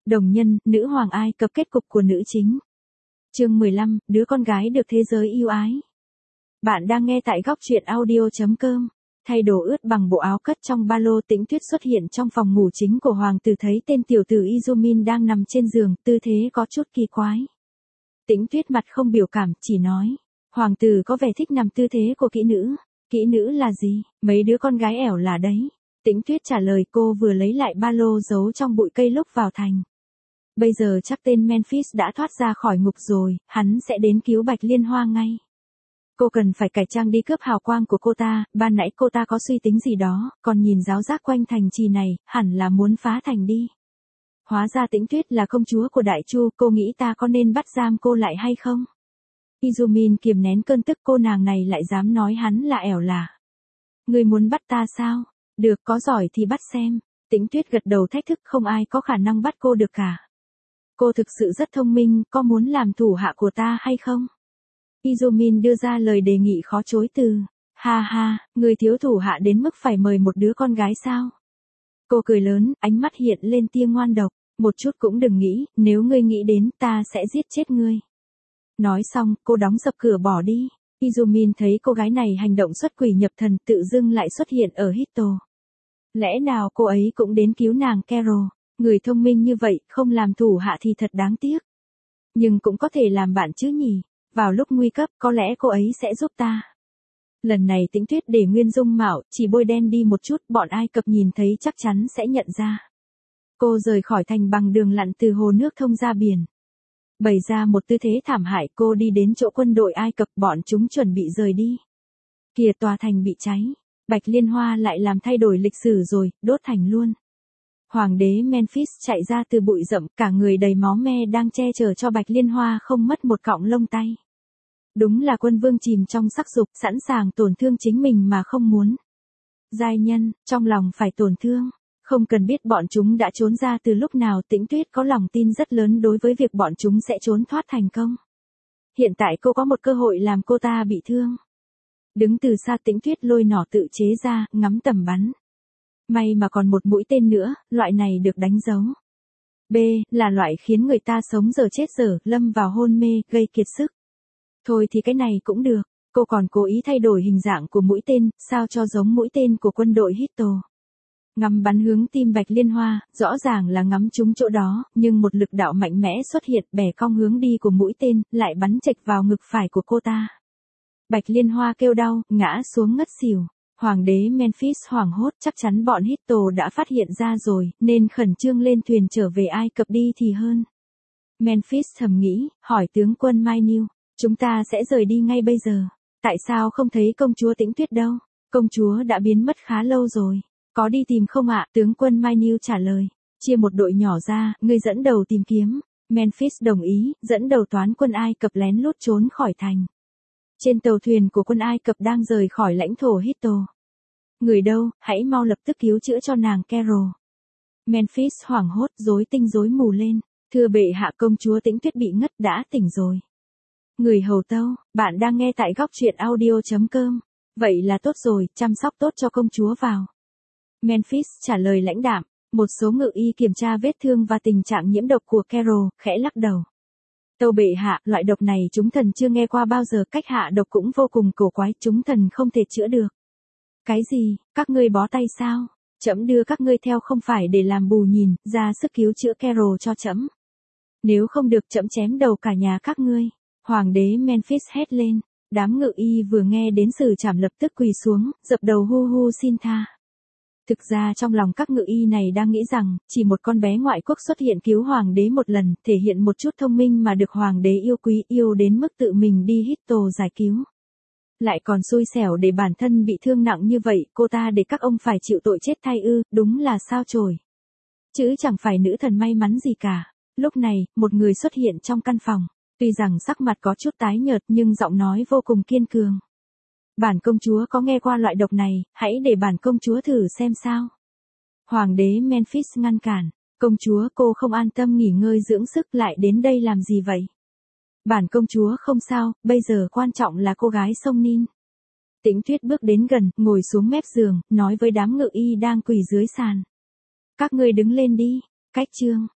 Đồng nhân, nữ hoàng Ai Cập kết cục của nữ chính. Chương 15, đứa con gái được thế giới yêu ái. Bạn đang nghe tại góc truyện audio.com. Thay đồ ướt bằng bộ áo cất trong ba lô, Tĩnh Tuyết xuất hiện trong phòng ngủ chính của hoàng tử, thấy tên tiểu tử Izumin đang nằm trên giường, tư thế có chút kỳ quái. Tĩnh Tuyết mặt không biểu cảm, chỉ nói, hoàng tử có vẻ thích nằm tư thế của kỹ nữ. Kỹ nữ là gì? Mấy đứa con gái ẻo là đấy. Tĩnh Tuyết trả lời, cô vừa lấy lại ba lô giấu trong bụi cây lúc vào thành. Bây giờ chắc tên Memphis đã thoát ra khỏi ngục rồi, hắn sẽ đến cứu Bạch Liên Hoa ngay. Cô cần phải cải trang đi cướp hào quang của cô ta, ban nãy cô ta có suy tính gì đó, còn nhìn ráo rác quanh thành trì này, hẳn là muốn phá thành đi. Hóa ra Tĩnh Tuyết là công chúa của Đại Chu, cô nghĩ ta có nên bắt giam cô lại hay không? Izumin kiềm nén cơn tức, cô nàng này lại dám nói hắn là ẻo là. Người muốn bắt ta sao? Được, có giỏi thì bắt xem. Tĩnh Tuyết gật đầu thách thức, không ai có khả năng bắt cô được cả. Cô thực sự rất thông minh, có muốn làm thủ hạ của ta hay không? Izumin đưa ra lời đề nghị khó chối từ. Ha ha, người thiếu thủ hạ đến mức phải mời một đứa con gái sao? Cô cười lớn, ánh mắt hiện lên tia ngoan độc. Một chút cũng đừng nghĩ, nếu ngươi nghĩ đến ta sẽ giết chết ngươi. Nói xong, cô đóng sập cửa bỏ đi. Izumin thấy cô gái này hành động xuất quỷ nhập thần, tự dưng lại xuất hiện ở Hitto. Lẽ nào cô ấy cũng đến cứu nàng Carol? Người thông minh như vậy, không làm thủ hạ thì thật đáng tiếc. Nhưng cũng có thể làm bạn chứ nhỉ? Vào lúc nguy cấp, có lẽ cô ấy sẽ giúp ta. Lần này Tĩnh Tuyết để nguyên dung mạo, chỉ bôi đen đi một chút, bọn Ai Cập nhìn thấy chắc chắn sẽ nhận ra. Cô rời khỏi thành bằng đường lặn từ hồ nước thông ra biển. Bày ra một tư thế thảm hại, cô đi đến chỗ quân đội Ai Cập, bọn chúng chuẩn bị rời đi. Kìa, tòa thành bị cháy. Bạch Liên Hoa lại làm thay đổi lịch sử rồi, đốt thành luôn. Hoàng đế Memphis chạy ra từ bụi rậm, cả người đầy máu me đang che chở cho Bạch Liên Hoa không mất một cọng lông tay. Đúng là quân vương chìm trong sắc dục, sẵn sàng tổn thương chính mình mà không muốn. Giai nhân, trong lòng phải tổn thương. Không cần biết bọn chúng đã trốn ra từ lúc nào, Tĩnh Tuyết có lòng tin rất lớn đối với việc bọn chúng sẽ trốn thoát thành công. Hiện tại cô có một cơ hội làm cô ta bị thương. Đứng từ xa, Tĩnh Tuyết lôi nỏ tự chế ra, ngắm tầm bắn. May mà còn một mũi tên nữa, loại này được đánh dấu. B, là loại khiến người ta sống giờ chết giờ, lâm vào hôn mê, gây kiệt sức. Thôi thì cái này cũng được, cô còn cố ý thay đổi hình dạng của mũi tên, sao cho giống mũi tên của quân đội Hitto. Ngắm bắn hướng tim Bạch Liên Hoa, rõ ràng là ngắm trúng chỗ đó, nhưng một lực đạo mạnh mẽ xuất hiện, bẻ cong hướng đi của mũi tên, lại bắn chệch vào ngực phải của cô ta. Bạch Liên Hoa kêu đau, ngã xuống ngất xỉu. Hoàng đế Memphis hoảng hốt, chắc chắn bọn Hitto đã phát hiện ra rồi, nên khẩn trương lên thuyền trở về Ai Cập đi thì hơn. Memphis thầm nghĩ, hỏi tướng quân Mai Niu, chúng ta sẽ rời đi ngay bây giờ. Tại sao không thấy công chúa Tĩnh Tuyết đâu? Công chúa đã biến mất khá lâu rồi. Có đi tìm không ạ? Tướng quân Mai Niu trả lời. Chia một đội nhỏ ra, ngươi dẫn đầu tìm kiếm. Memphis đồng ý, dẫn đầu toán quân Ai Cập lén lút trốn khỏi thành. Trên tàu thuyền của quân Ai Cập đang rời khỏi lãnh thổ Hitto. Người đâu, hãy mau lập tức cứu chữa cho nàng Carol. Memphis hoảng hốt, rối tinh rối mù lên. Thưa bệ hạ, công chúa Tĩnh Tuyết bị ngất, đã tỉnh rồi. Người hầu tâu, bạn đang nghe tại góc truyện audio.com. Vậy là tốt rồi, chăm sóc tốt cho công chúa vào. Memphis trả lời lãnh đạm. Một số ngự y kiểm tra vết thương và tình trạng nhiễm độc của Carol, khẽ lắc đầu. Tâu bệ hạ, loại độc này chúng thần chưa nghe qua bao giờ, cách hạ độc cũng vô cùng cổ quái, chúng thần không thể chữa được. Cái gì, các ngươi bó tay sao? Trẫm đưa các ngươi theo không phải để làm bù nhìn, ra sức cứu chữa Carol cho trẫm. Nếu không được, trẫm chém đầu cả nhà các ngươi. Hoàng đế Memphis hét lên. Đám ngự y vừa nghe đến xử trảm lập tức quỳ xuống, dập đầu hu hu xin tha. Thực ra trong lòng các ngự y này đang nghĩ rằng, chỉ một con bé ngoại quốc xuất hiện cứu hoàng đế một lần, thể hiện một chút thông minh mà được hoàng đế yêu quý, yêu đến mức tự mình đi Hitto giải cứu. Lại còn xui xẻo để bản thân bị thương nặng như vậy, cô ta để các ông phải chịu tội chết thay ư, đúng là sao chổi. Chứ chẳng phải nữ thần may mắn gì cả. Lúc này, một người xuất hiện trong căn phòng. Tuy rằng sắc mặt có chút tái nhợt nhưng giọng nói vô cùng kiên cường. Bản công chúa có nghe qua loại độc này, hãy để bản công chúa thử xem sao. Hoàng đế Memphis ngăn cản. Công chúa, cô không an tâm nghỉ ngơi dưỡng sức, lại đến đây làm gì vậy? Bản công chúa không sao, bây giờ quan trọng là cô gái sông Nin. Tĩnh Tuyết bước đến gần, ngồi xuống mép giường, nói với đám ngự y đang quỳ dưới sàn. Các ngươi đứng lên đi. Cách chương.